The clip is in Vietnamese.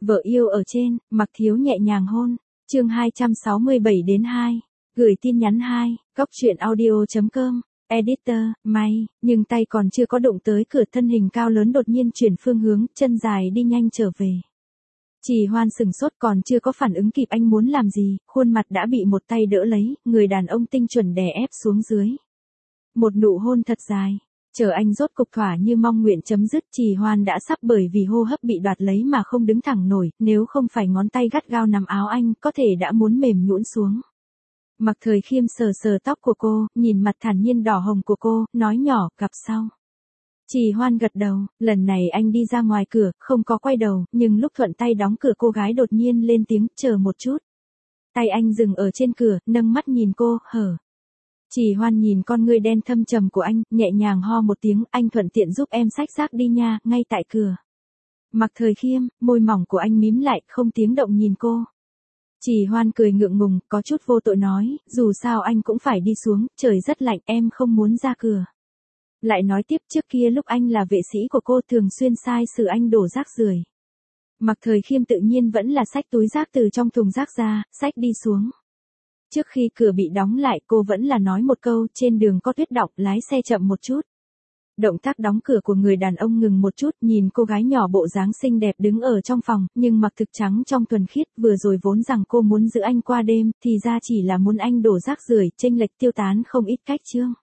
Vợ yêu ở trên, Mặc Thiếu nhẹ nhàng hôn. Chương 267-2. Gửi tin nhắn 2, góc truyện audio.com. Editor, may, nhưng tay còn chưa có động tới cửa, thân hình cao lớn đột nhiên chuyển phương hướng, chân dài đi nhanh trở về. Trì Hoan sừng sốt, còn chưa có phản ứng kịp anh muốn làm gì, khuôn mặt đã bị một tay đỡ lấy, người đàn ông tinh chuẩn đè ép xuống dưới. Một nụ hôn thật dài. Chờ anh rốt cục thỏa như mong nguyện chấm dứt, Trì Hoan đã sắp bởi vì hô hấp bị đoạt lấy mà không đứng thẳng nổi, nếu không phải ngón tay gắt gao nắm áo anh, có thể đã muốn mềm nhũn xuống. Mặc Thời Khiêm sờ sờ tóc của cô, nhìn mặt thản nhiên đỏ hồng của cô, nói nhỏ, gặp sau. Trì Hoan gật đầu, lần này anh đi ra ngoài cửa, không có quay đầu, nhưng lúc thuận tay đóng cửa cô gái đột nhiên lên tiếng, chờ một chút. Tay anh dừng ở trên cửa, nâng mắt nhìn cô, hở. Trì Hoan nhìn con ngươi đen thâm trầm của anh, nhẹ nhàng ho một tiếng, anh thuận tiện giúp em xách rác đi nha, ngay tại cửa. Mặc Thời Khiêm, môi mỏng của anh mím lại, không tiếng động nhìn cô. Trì Hoan cười ngượng ngùng, có chút vô tội nói, dù sao anh cũng phải đi xuống, trời rất lạnh, em không muốn ra cửa. Lại nói tiếp, trước kia lúc anh là vệ sĩ của cô thường xuyên sai xử anh đổ rác rưởi. Mặc Thời Khiêm tự nhiên vẫn là xách túi rác từ trong thùng rác ra, xách đi xuống. Trước khi cửa bị đóng lại, cô vẫn là nói một câu, trên đường có tuyết đọng, lái xe chậm một chút. Động tác đóng cửa của người đàn ông ngừng một chút, nhìn cô gái nhỏ bộ dáng xinh đẹp đứng ở trong phòng, nhưng mặc thực trắng trong thuần khiết, vừa rồi vốn rằng cô muốn giữ anh qua đêm, thì ra chỉ là muốn anh đổ rác rưởi, chênh lệch tiêu tán không ít cách chương.